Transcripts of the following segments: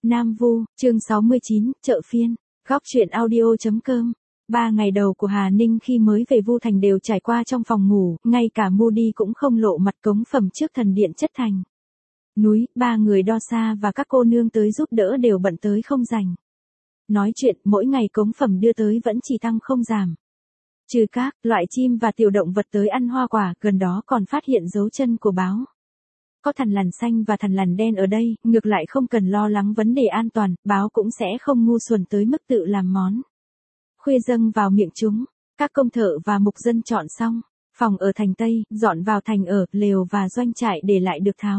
Nam Vu, chương 69, chợ phiên, góc truyện audio.com. 3 ngày đầu của Hà Ninh khi mới về Vu Thành đều trải qua trong phòng ngủ, ngay cả Moody cũng không lộ mặt cống phẩm trước thần điện chất thành. Núi, 3 người đo xa và các cô nương tới giúp đỡ đều bận tới không rảnh. Nói chuyện, mỗi ngày cống phẩm đưa tới vẫn chỉ tăng không giảm. Trừ các loại chim và tiểu động vật tới ăn hoa quả, gần đó còn phát hiện dấu chân của báo. Có thằn lằn xanh và thằn lằn đen ở đây, ngược lại không cần lo lắng vấn đề an toàn, báo cũng sẽ không ngu xuẩn tới mức tự làm món. Khuya dâng vào miệng chúng, các công thợ và mục dân chọn xong, phòng ở thành Tây, dọn vào thành ở, lều và doanh trại để lại được tháo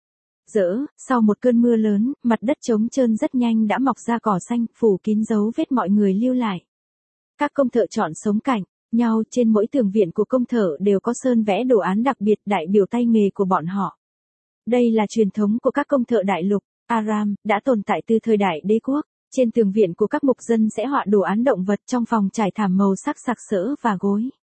dỡ. Sau một cơn mưa lớn, mặt đất trống trơn rất nhanh đã mọc ra cỏ xanh, phủ kín dấu vết mọi người lưu lại. Các công thợ chọn sống cạnh nhau, trên mỗi tường viện của công thợ đều có sơn vẽ đồ án đặc biệt đại biểu tay nghề của bọn họ. Đây là truyền thống của các công thợ đại lục Aram, đã tồn tại từ thời đại đế quốc. Trên tường viện của các mục dân sẽ họa đồ án động vật, trong phòng trải thảm màu sắc sặc sỡ và gối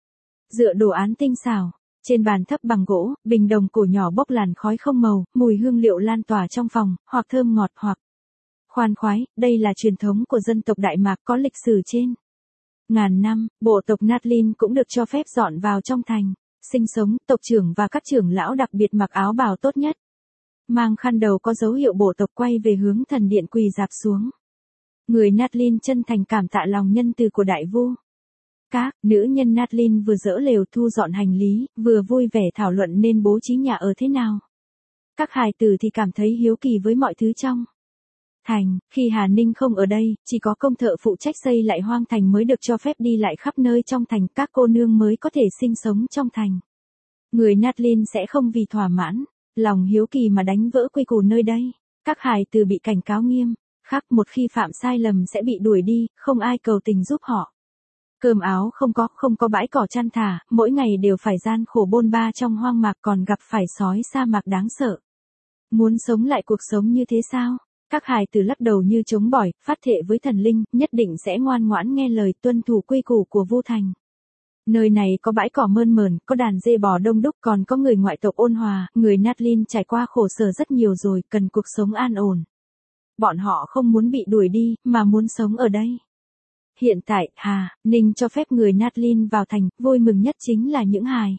dựa đồ án tinh xảo. Trên bàn thấp bằng gỗ, bình đồng cổ nhỏ bốc làn khói không màu, mùi hương liệu lan tỏa trong phòng, hoặc thơm ngọt hoặc khoan khoái. Đây là truyền thống của dân tộc Đại Mạc có lịch sử trên ngàn năm. Bộ tộc Natlin cũng được cho phép dọn vào trong thành sinh sống. Tộc trưởng và các trưởng lão đặc biệt mặc áo bào tốt nhất, mang khăn đầu có dấu hiệu bộ tộc, quay về hướng thần điện quỳ rạp xuống. Người Natlin chân thành cảm tạ lòng nhân từ của Đại Vu. Các nữ nhân Natlin vừa dỡ lều thu dọn hành lý, vừa vui vẻ thảo luận nên bố trí nhà ở thế nào. Các hài tử thì cảm thấy hiếu kỳ với mọi thứ trong thành. Khi Hà Ninh không ở đây, chỉ có công thợ phụ trách xây lại hoang thành mới được cho phép đi lại khắp nơi trong thành, các cô nương mới có thể sinh sống trong thành. Người Natlin sẽ không vì thỏa mãn lòng hiếu kỳ mà đánh vỡ quy củ nơi đây. Các hài tử bị cảnh cáo nghiêm khắc, một khi phạm sai lầm sẽ bị đuổi đi, không ai cầu tình giúp họ. Cơm áo không có bãi cỏ chăn thả, mỗi ngày đều phải gian khổ bôn ba trong hoang mạc, còn gặp phải sói sa mạc đáng sợ. Muốn sống lại cuộc sống như thế sao? Các hài tử lắc đầu như chống bỏi, phát thệ với thần linh, nhất định sẽ ngoan ngoãn nghe lời, tuân thủ quy củ của Vu Thành. Nơi này có bãi cỏ mơn mởn, có đàn dê bò đông đúc, còn có người ngoại tộc ôn hòa. Người Natlin trải qua khổ sở rất nhiều rồi, cần cuộc sống an ổn. Bọn họ không muốn bị đuổi đi, mà muốn sống ở đây. Hiện tại, Hà Ninh cho phép người Natlin vào thành, vui mừng nhất chính là những hài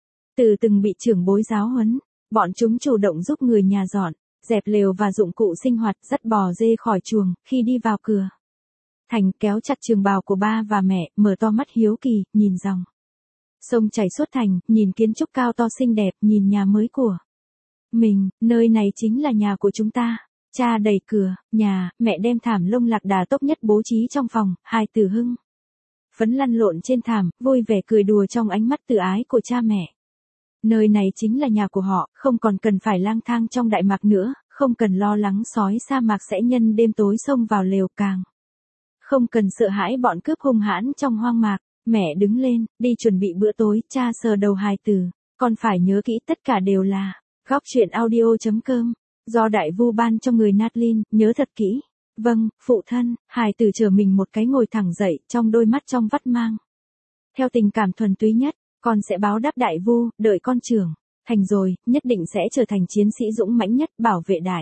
tử từng bị trưởng bối giáo huấn. Bọn chúng chủ động giúp người nhà dọn dẹp lều và dụng cụ sinh hoạt, dắt bò dê khỏi chuồng. Khi đi vào cửa thành, kéo chặt trường bào của ba và mẹ, mở to mắt hiếu kỳ, nhìn dòng sông chảy suốt thành, nhìn kiến trúc cao to xinh đẹp, nhìn nhà mới của mình. Nơi này chính là nhà của chúng ta. Cha đẩy cửa nhà, mẹ đem thảm lông lạc đà tốt nhất bố trí trong phòng. Hai tử hưng phấn lăn lộn trên thảm, vui vẻ cười đùa trong ánh mắt từ ái của cha mẹ. Nơi này chính là nhà của họ, không còn cần phải lang thang trong Đại Mạc nữa, không cần lo lắng sói sa mạc sẽ nhân đêm tối xông vào lều, càng không cần sợ hãi bọn cướp hung hãn trong hoang mạc. Mẹ đứng lên, đi chuẩn bị bữa tối. Cha sờ đầu hài tử, con phải nhớ kỹ, tất cả đều là góc truyện audio.com. Do Đại Vu ban cho người Natlin, nhớ thật kỹ. Vâng, phụ thân. Hài tử trở mình một cái, ngồi thẳng dậy, trong đôi mắt trong vắt mang theo tình cảm thuần túy nhất. Con sẽ báo đáp Đại Vu, đợi con trưởng thành rồi, nhất định sẽ trở thành chiến sĩ dũng mãnh nhất, bảo vệ Đại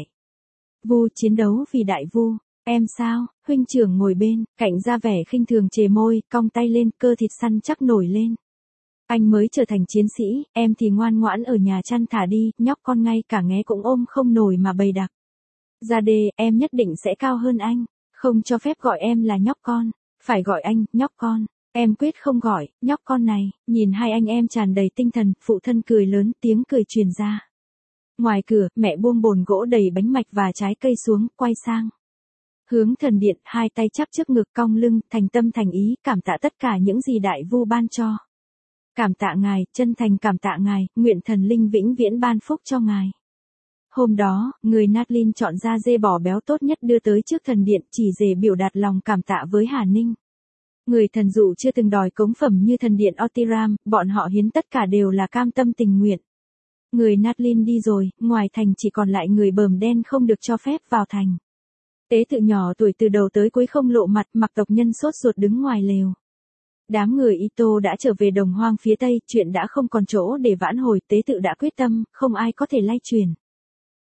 Vu, chiến đấu vì Đại Vu. Em sao? Huynh trưởng ngồi bên cạnh ra vẻ khinh thường, chề môi, cong tay lên, cơ thịt săn chắc nổi lên. Anh mới trở thành chiến sĩ, em thì ngoan ngoãn ở nhà chăn thả đi. Nhóc con ngay cả nghé cũng ôm không nổi mà bày đặt ra đê. Em nhất định sẽ cao hơn anh. Không cho phép gọi em là nhóc con, phải gọi anh nhóc con. Em quyết không gọi nhóc con này. Nhìn hai anh em tràn đầy tinh thần, phụ thân cười lớn, tiếng cười truyền ra. Ngoài cửa, mẹ buông bồn gỗ đầy bánh mạch và trái cây xuống, quay sang hướng thần điện, hai tay chắp trước ngực, cong lưng, thành tâm thành ý, cảm tạ tất cả những gì Đại Vu ban cho. Cảm tạ ngài, chân thành cảm tạ ngài, nguyện thần linh vĩnh viễn ban phúc cho ngài. Hôm đó, người Natlin chọn ra dê bò béo tốt nhất đưa tới trước thần điện, chỉ để biểu đạt lòng cảm tạ với Hà Ninh. Người thần dụ chưa từng đòi cống phẩm như thần điện Otiram, bọn họ hiến tất cả đều là cam tâm tình nguyện. Người Natlin đi rồi, ngoài thành chỉ còn lại người bờm đen không được cho phép vào thành. Tế tự nhỏ tuổi từ đầu tới cuối không lộ mặt, mặc tộc nhân sốt ruột đứng ngoài lều. Đám người Ito đã trở về đồng hoang phía Tây, chuyện đã không còn chỗ để vãn hồi. Tế tự đã quyết tâm, không ai có thể lay truyền.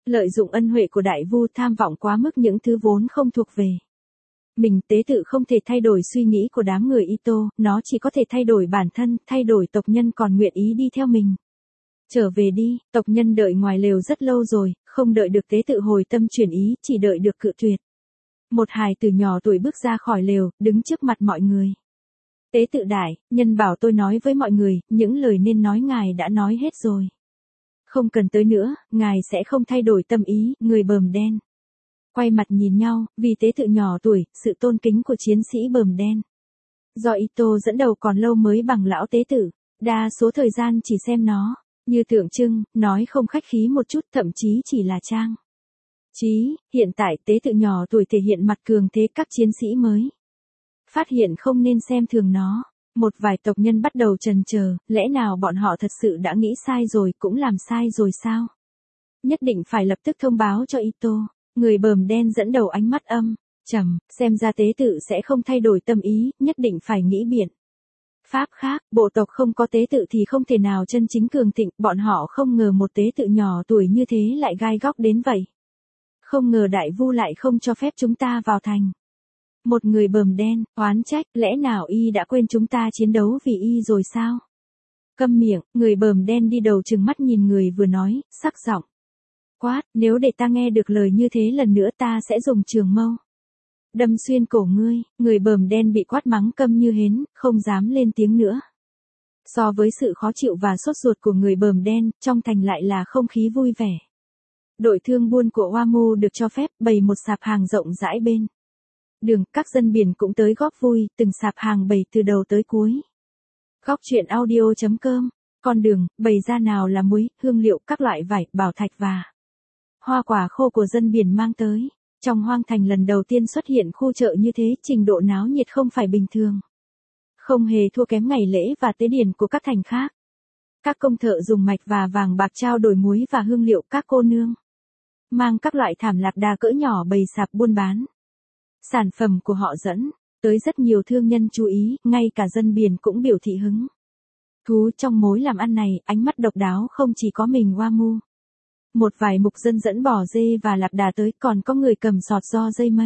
Lợi dụng ân huệ của đại vu, tham vọng quá mức những thứ vốn không thuộc về mình. Tế tự không thể thay đổi suy nghĩ của đám người Ito, nó chỉ có thể thay đổi bản thân, thay đổi tộc nhân còn nguyện ý đi theo mình. Trở về đi, tộc nhân đợi ngoài lều rất lâu rồi, không đợi được tế tự hồi tâm chuyển ý, chỉ đợi được cự tuyệt. Một hài tử nhỏ tuổi bước ra khỏi lều, đứng trước mặt mọi người. Tế tự đại, nhân bảo tôi nói với mọi người, những lời nên nói ngài đã nói hết rồi. Không cần tới nữa, ngài sẽ không thay đổi tâm ý. Người bờm đen quay mặt nhìn nhau, vì tế tự nhỏ tuổi, sự tôn kính của chiến sĩ bờm đen. Do Ito dẫn đầu còn lâu mới bằng lão tế tự, đa số thời gian chỉ xem nó như tượng trưng, nói không khách khí một chút, thậm chí chỉ là trang trí. Hiện tại tế tự nhỏ tuổi thể hiện mặt cường thế, các chiến sĩ mới phát hiện không nên xem thường nó. Một vài tộc nhân bắt đầu chần chờ, lẽ nào bọn họ thật sự đã nghĩ sai rồi, cũng làm sai rồi sao? Nhất định phải lập tức thông báo cho Ito. Người bờm đen dẫn đầu ánh mắt âm trầm, xem ra tế tự sẽ không thay đổi tâm ý, nhất định phải nghĩ biện pháp khác. Bộ tộc không có tế tự thì không thể nào chân chính cường thịnh. Bọn họ không ngờ một tế tự nhỏ tuổi như thế lại gai góc đến vậy. Không ngờ đại vu lại không cho phép chúng ta vào thành. Một người bờm đen oán trách, lẽ nào y đã quên chúng ta chiến đấu vì y rồi sao? Câm miệng. Người bờm đen đi đầu trừng mắt nhìn người vừa nói, sắc giọng quát, nếu để ta nghe được lời như thế lần nữa ta sẽ dùng trường mâu đâm xuyên cổ ngươi. Người bờm đen bị quát mắng câm như hến, không dám lên tiếng nữa. So với sự khó chịu và sốt ruột của người bờm đen, trong thành lại là không khí vui vẻ. Đội thương buôn của Oamu được cho phép bày một sạp hàng rộng rãi bên đường, các dân biển cũng tới góp vui, từng sạp hàng bày từ đầu tới cuối. Góc truyện audio.com, con đường, bày ra nào là muối, hương liệu, các loại vải, bảo thạch và hoa quả khô của dân biển mang tới. Trong hoang thành lần đầu tiên xuất hiện khu chợ như thế, trình độ náo nhiệt không phải bình thường. Không hề thua kém ngày lễ và tế điển của các thành khác. Các công thợ dùng mạch và vàng bạc trao đổi muối và hương liệu, các cô nương mang các loại thảm lạc đà cỡ nhỏ bày sạp buôn bán. Sản phẩm của họ dẫn tới rất nhiều thương nhân chú ý, ngay cả dân biển cũng biểu thị hứng thú trong mối làm ăn này. Ánh mắt độc đáo không chỉ có mình Oamu. Một vài mục dân dẫn bò dê và lạc đà tới, còn có người cầm sọt do dây mây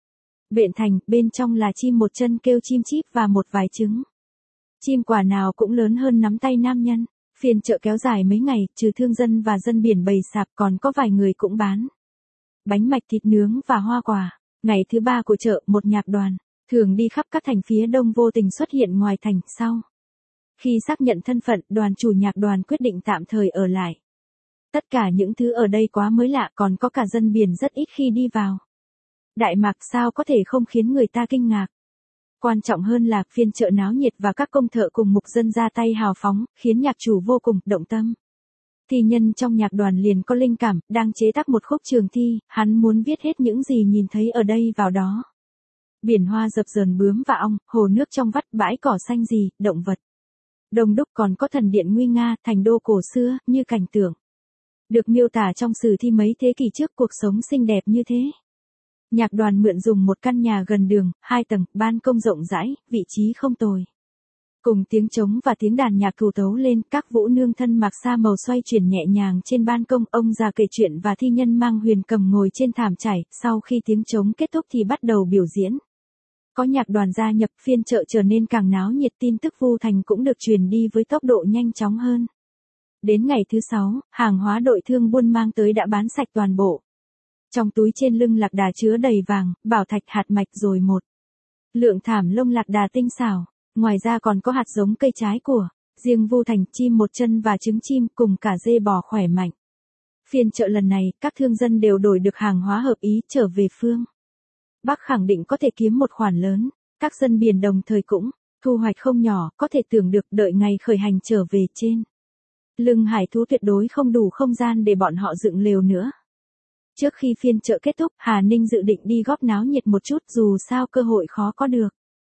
bện thành, bên trong là chim một chân kêu chim chíp và một vài trứng chim quả nào cũng lớn hơn nắm tay nam nhân. Phiên chợ kéo dài mấy ngày, trừ thương dân và dân biển bày sạp, còn có vài người cũng bán bánh mạch, thịt nướng và hoa quả. Ngày thứ 3 của chợ, một nhạc đoàn thường đi khắp các thành phía đông vô tình xuất hiện ngoài thành. Sau khi xác nhận thân phận, đoàn chủ nhạc đoàn quyết định tạm thời ở lại. Tất cả những thứ ở đây quá mới lạ, còn có cả dân biển rất ít khi đi vào. Đại Mạc sao có thể không khiến người ta kinh ngạc. Quan trọng hơn là phiên chợ náo nhiệt và các công thợ cùng mục dân ra tay hào phóng, khiến nhạc chủ vô cùng động tâm. Thi nhân trong nhạc đoàn liền có linh cảm, đang chế tác một khúc trường thi, hắn muốn viết hết những gì nhìn thấy ở đây vào đó. Biển hoa dập dờn bướm và ong, hồ nước trong vắt, bãi cỏ xanh gì, động vật đông đúc, còn có thần điện nguy nga, thành đô cổ xưa, như cảnh tượng được miêu tả trong sử thi mấy thế kỷ trước, cuộc sống xinh đẹp như thế. Nhạc đoàn mượn dùng một căn nhà gần đường, 2 tầng, ban công rộng rãi, vị trí không tồi. Cùng tiếng trống và tiếng đàn nhạc cừu tấu lên, các vũ nương thân mặc sa màu xoay chuyển nhẹ nhàng trên ban công, ông già kể chuyện và thi nhân mang huyền cầm ngồi trên thảm trải. Sau khi tiếng trống kết thúc thì bắt đầu biểu diễn. Có nhạc đoàn gia nhập, phiên chợ trở nên càng náo nhiệt, tin tức Vu Thành cũng được truyền đi với tốc độ nhanh chóng hơn. Đến ngày thứ 6, hàng hóa đội thương buôn mang tới đã bán sạch toàn bộ. Trong túi trên lưng lạc đà chứa đầy vàng, bảo thạch, hạt mạch, rồi một lượng thảm lông lạc đà tinh xảo. Ngoài ra còn có hạt giống cây trái của riêng Vu Thành, chim một chân và trứng chim, cùng cả dê bò khỏe mạnh. Phiên chợ lần này, các thương dân đều đổi được hàng hóa hợp ý trở về phương Bắc, khẳng định có thể kiếm một khoản lớn. Các dân biển đồng thời cũng thu hoạch không nhỏ, có thể tưởng được đợi ngày khởi hành trở về trên lưng hải thú tuyệt đối không đủ không gian để bọn họ dựng lều nữa. Trước khi phiên chợ kết thúc, Hà Ninh dự định đi góp náo nhiệt một chút, dù sao cơ hội khó có được.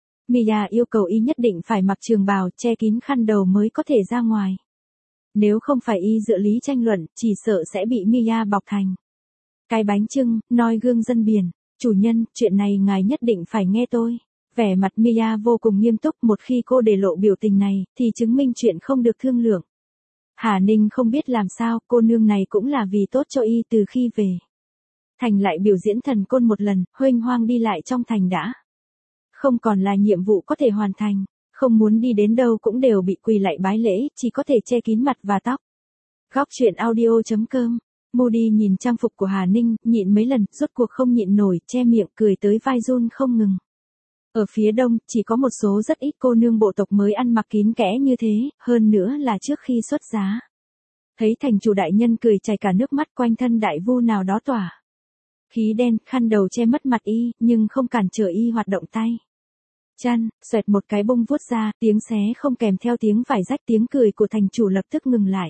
Mia yêu cầu y nhất định phải mặc trường bào, che kín khăn đầu mới có thể ra ngoài. Nếu không phải y dựa lý tranh luận, chỉ sợ sẽ bị Mia bọc thành cái bánh chưng, noi gương dân biển. Chủ nhân, chuyện này ngài nhất định phải nghe tôi. Vẻ mặt Mia vô cùng nghiêm túc, một khi cô để lộ biểu tình này, thì chứng minh chuyện không được thương lượng. Hà Ninh không biết làm sao, cô nương này cũng là vì tốt cho y từ khi về thành lại biểu diễn thần côn một lần, huênh hoang đi lại trong thành đã. Không còn là nhiệm vụ có thể hoàn thành, không muốn đi đến đâu cũng đều bị quỳ lạy bái lễ, chỉ có thể che kín mặt và tóc. Góc truyện audio.com. Moody nhìn trang phục của Hà Ninh, nhịn mấy lần, rốt cuộc không nhịn nổi, che miệng cười tới vai run không ngừng. Ở phía đông, chỉ có một số rất ít cô nương bộ tộc mới ăn mặc kín kẽ như thế, hơn nữa là trước khi xuất giá. Thấy thành chủ đại nhân cười chảy cả nước mắt, quanh thân đại vu nào đó tỏa khí đen, khăn đầu che mất mặt y, nhưng không cản trở y hoạt động tay chân, xoẹt một cái bông vuốt ra, tiếng xé không kèm theo tiếng vải rách, tiếng cười của thành chủ lập tức ngừng lại.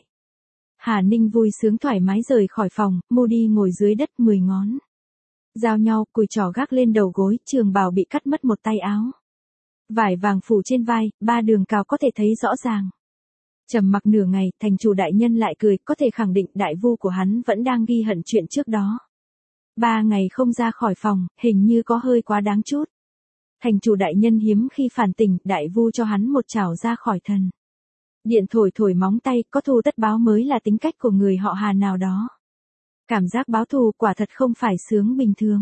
Hà Ninh vui sướng thoải mái rời khỏi phòng, Moody ngồi dưới đất 10 ngón giao nhau, cùi trỏ gác lên đầu gối, trường bào bị cắt mất một tay áo. Vải vàng phủ trên vai, 3 đường cào có thể thấy rõ ràng. Trầm mặc nửa ngày, thành chủ đại nhân lại cười, có thể khẳng định đại vu của hắn vẫn đang ghi hận chuyện trước đó. 3 ngày không ra khỏi phòng, hình như có hơi quá đáng chút. Thành chủ đại nhân hiếm khi phản tỉnh, đại vu cho hắn một chảo ra khỏi thần điện, thổi thổi móng tay, có thù tất báo mới là tính cách của người họ Hà nào đó. Cảm giác báo thù quả thật không phải sướng bình thường.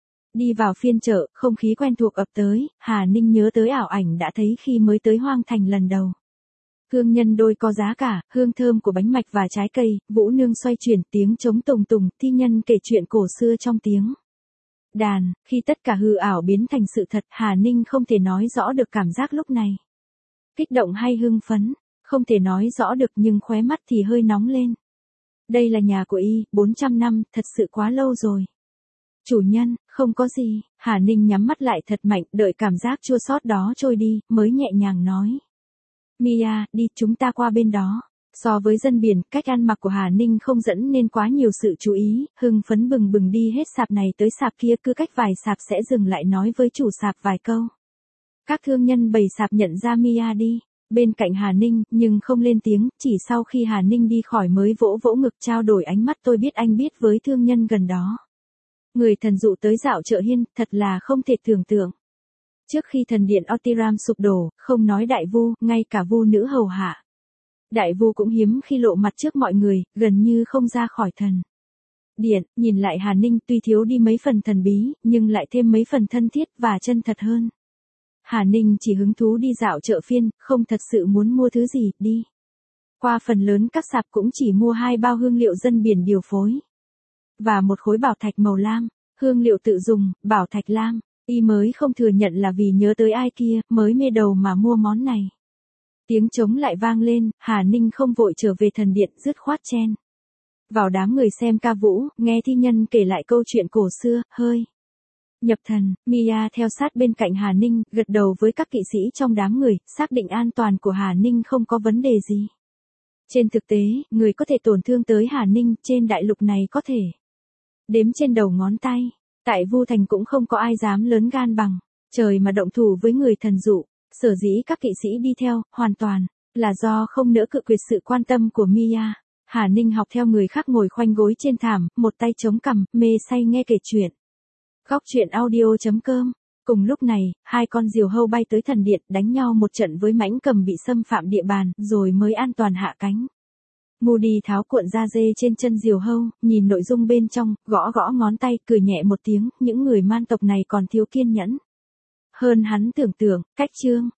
Đi vào phiên chợ, không khí quen thuộc ập tới, Hà Ninh nhớ tới ảo ảnh đã thấy khi mới tới Hoang Thành lần đầu. Hương nhân đôi có giá cả, hương thơm của bánh mạch và trái cây, vũ nương xoay chuyển, tiếng trống tùng tùng, thi nhân kể chuyện cổ xưa trong tiếng đàn, khi tất cả hư ảo biến thành sự thật, Hà Ninh không thể nói rõ được cảm giác lúc này. Kích động hay hưng phấn, không thể nói rõ được, nhưng khóe mắt thì hơi nóng lên. Đây là nhà của y, 400 năm, thật sự quá lâu rồi. Chủ nhân, không có gì, Hà Ninh nhắm mắt lại thật mạnh, đợi cảm giác chua xót đó trôi đi, mới nhẹ nhàng nói. Mia, đi, chúng ta qua bên đó. So với dân biển, cách ăn mặc của Hà Ninh không dẫn nên quá nhiều sự chú ý, hưng phấn bừng bừng đi hết sạp này tới sạp kia, cứ cách vài sạp sẽ dừng lại nói với chủ sạp vài câu. Các thương nhân bày sạp nhận ra Mia đi bên cạnh Hà Ninh, nhưng không lên tiếng, chỉ sau khi Hà Ninh đi khỏi mới vỗ vỗ ngực trao đổi ánh mắt, tôi biết anh biết với thương nhân gần đó. Người thần dụ tới dạo chợ hiên, thật là không thể tưởng tượng. Trước khi thần điện Otiram sụp đổ, không nói đại vu, ngay cả vu nữ hầu hạ. Đại vu cũng hiếm khi lộ mặt trước mọi người, gần như không ra khỏi thần điện, nhìn lại Hà Ninh tuy thiếu đi mấy phần thần bí, nhưng lại thêm mấy phần thân thiết và chân thật hơn. Hà Ninh chỉ hứng thú đi dạo chợ phiên, không thật sự muốn mua thứ gì, đi qua phần lớn các sạp cũng chỉ mua 2 bao hương liệu dân biển điều phối. Và một khối bảo thạch màu lam, hương liệu tự dùng, bảo thạch lam, y mới không thừa nhận là vì nhớ tới ai kia, mới mê đầu mà mua món này. Tiếng trống lại vang lên, Hà Ninh không vội trở về thần điện, dứt khoát chen vào đám người xem ca vũ, nghe thi nhân kể lại câu chuyện cổ xưa, hơi nhập thần. Mia theo sát bên cạnh Hà Ninh, gật đầu với các kỵ sĩ trong đám người, xác định an toàn của Hà Ninh không có vấn đề gì. Trên thực tế, người có thể tổn thương tới Hà Ninh trên đại lục này có thể đếm trên đầu ngón tay. Tại Vu Thành cũng không có ai dám lớn gan bằng trời mà động thủ với người thần dụ. Sở dĩ các kỵ sĩ đi theo, hoàn toàn là do không nỡ cự tuyệt sự quan tâm của Mia. Hà Ninh học theo người khác ngồi khoanh gối trên thảm, một tay chống cằm, mê say nghe kể chuyện. Góc truyện audio.com. Cùng lúc này, 2 con diều hâu bay tới thần điện, đánh nhau một trận với mãnh cầm bị xâm phạm địa bàn, rồi mới an toàn hạ cánh. Moody tháo cuộn da dê trên chân diều hâu, nhìn nội dung bên trong, gõ gõ ngón tay, cười nhẹ một tiếng, những người man tộc này còn thiếu kiên nhẫn hơn hắn tưởng tượng. Cách chương